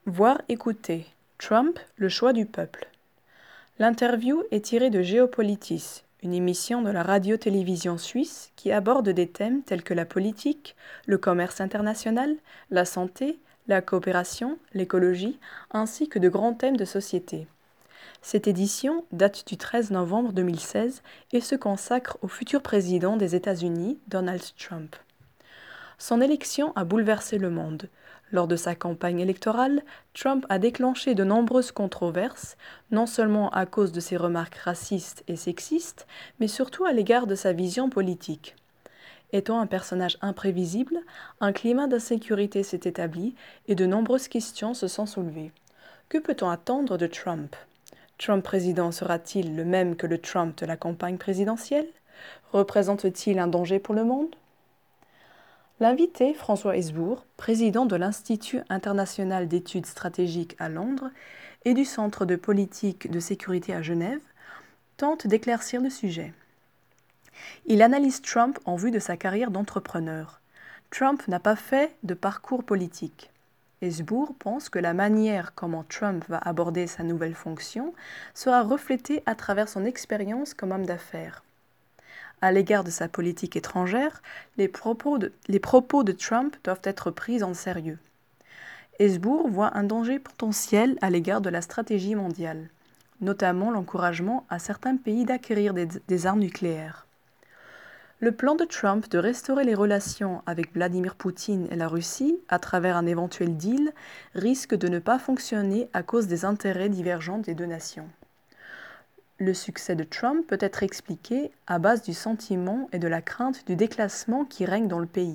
Voir, écouter. Trump, le choix du peuple. L'interview est tirée de Géopolitis, une émission de la radio-télévision suisse qui aborde des thèmes tels que la politique, le commerce international, la santé, la coopération, l'écologie, ainsi que de grands thèmes de société. Cette édition date du 13 novembre 2016 et se consacre au futur président des États-Unis, Donald Trump. Son élection a bouleversé le monde. Lors de sa campagne électorale, Trump a déclenché de nombreuses controverses, non seulement à cause de ses remarques racistes et sexistes, mais surtout à l'égard de sa vision politique. Étant un personnage imprévisible, un climat d'insécurité s'est établi et de nombreuses questions se sont soulevées. Que peut-on attendre de Trump ? Trump président sera-t-il le même que le Trump de la campagne présidentielle ? Représente-t-il un danger pour le monde ? L'invité, François Hesbourg, président de l'Institut international d'études stratégiques à Londres et du Centre de politique de sécurité à Genève, tente d'éclaircir le sujet. Il analyse Trump en vue de sa carrière d'entrepreneur. Trump n'a pas fait de parcours politique. Hesbourg pense que la manière comment Trump va aborder sa nouvelle fonction sera reflétée à travers son expérience comme homme d'affaires. À l'égard de sa politique étrangère, les propos de Trump doivent être pris en sérieux. Hesbourg voit un danger potentiel à l'égard de la stratégie mondiale, notamment l'encouragement à certains pays d'acquérir des armes nucléaires. Le plan de Trump de restaurer les relations avec Vladimir Poutine et la Russie à travers un éventuel deal risque de ne pas fonctionner à cause des intérêts divergents des deux nations. Le succès de Trump peut être expliqué à base du sentiment et de la crainte du déclassement qui règne dans le pays.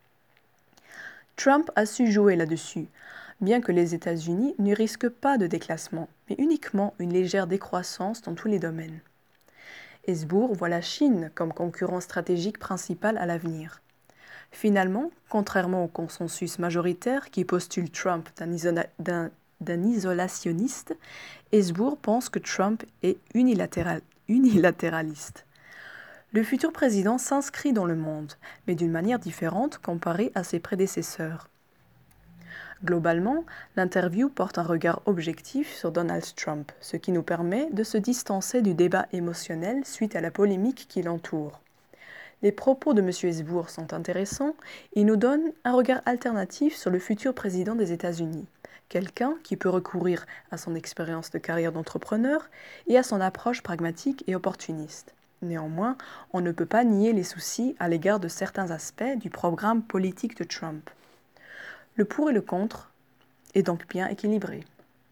Trump a su jouer là-dessus, bien que les États-Unis ne risquent pas de déclassement, mais uniquement une légère décroissance dans tous les domaines. Hesbourg voit la Chine comme concurrent stratégique principal à l'avenir. Finalement, contrairement au consensus majoritaire qui postule Trump d'un isolationniste, Hesbourg pense que Trump est unilatéraliste. Le futur président s'inscrit dans le monde, mais d'une manière différente comparée à ses prédécesseurs. Globalement, l'interview porte un regard objectif sur Donald Trump, ce qui nous permet de se distancer du débat émotionnel suite à la polémique qui l'entoure. Les propos de M. Hesbourg sont intéressants et nous donnent un regard alternatif sur le futur président des États-Unis, quelqu'un qui peut recourir à son expérience de carrière d'entrepreneur et à son approche pragmatique et opportuniste. Néanmoins, on ne peut pas nier les soucis à l'égard de certains aspects du programme politique de Trump. Le pour et le contre est donc bien équilibré.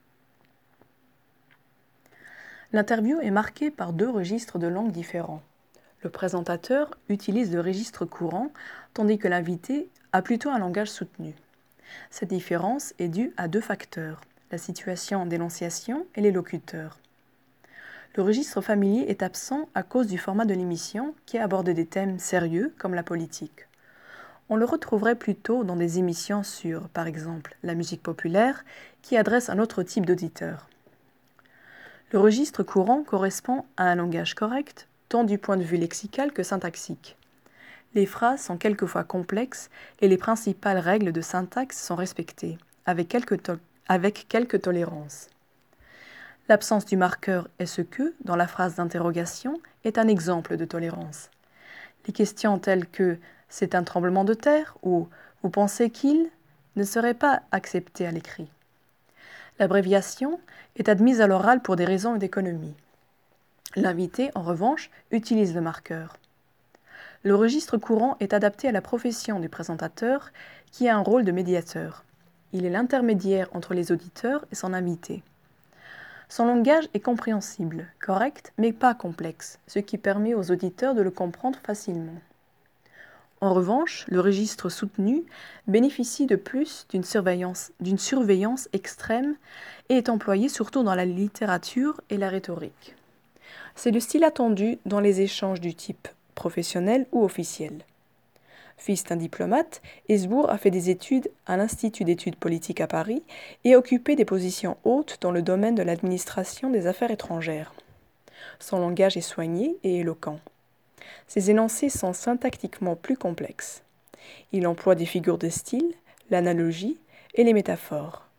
L'interview est marquée par deux registres de langue différents. Le présentateur utilise le registre courant, tandis que l'invité a plutôt un langage soutenu. Cette différence est due à deux facteurs, la situation d'énonciation et les locuteurs. Le registre familier est absent à cause du format de l'émission qui aborde des thèmes sérieux comme la politique. On le retrouverait plutôt dans des émissions sur, par exemple, la musique populaire, qui adresse un autre type d'auditeur. Le registre courant correspond à un langage correct, tant du point de vue lexical que syntaxique. Les phrases sont quelquefois complexes et les principales règles de syntaxe sont respectées, avec quelques tolérances. L'absence du marqueur « est-ce que » dans la phrase d'interrogation est un exemple de tolérance. Les questions telles que « c'est un tremblement de terre » ou « vous pensez qu'il » ne seraient pas acceptées à l'écrit. L'abréviation est admise à l'oral pour des raisons d'économie. L'invité, en revanche, utilise le marqueur. Le registre courant est adapté à la profession du présentateur qui a un rôle de médiateur. Il est l'intermédiaire entre les auditeurs et son invité. Son langage est compréhensible, correct, mais pas complexe, ce qui permet aux auditeurs de le comprendre facilement. En revanche, le registre soutenu bénéficie de plus d'une surveillance extrême et est employé surtout dans la littérature et la rhétorique. C'est le style attendu dans les échanges du type professionnel ou officiel. Fils d'un diplomate, Hesbourg a fait des études à l'Institut d'études politiques à Paris et a occupé des positions hautes dans le domaine de l'administration des affaires étrangères. Son langage est soigné et éloquent. Ses énoncés sont syntactiquement plus complexes. Il emploie des figures de style, l'analogie et les métaphores.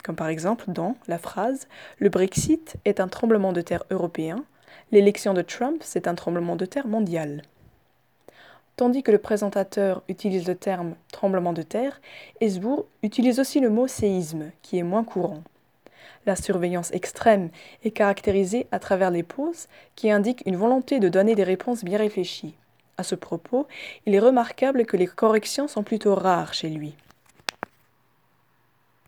comme par exemple dans la phrase « Le Brexit est un tremblement de terre européen, l'élection de Trump c'est un tremblement de terre mondial ». Tandis que le présentateur utilise le terme « tremblement de terre », Hesbourg utilise aussi le mot « séisme » qui est moins courant. La surveillance extrême est caractérisée à travers les pauses qui indiquent une volonté de donner des réponses bien réfléchies. À ce propos, il est remarquable que les corrections sont plutôt rares chez lui.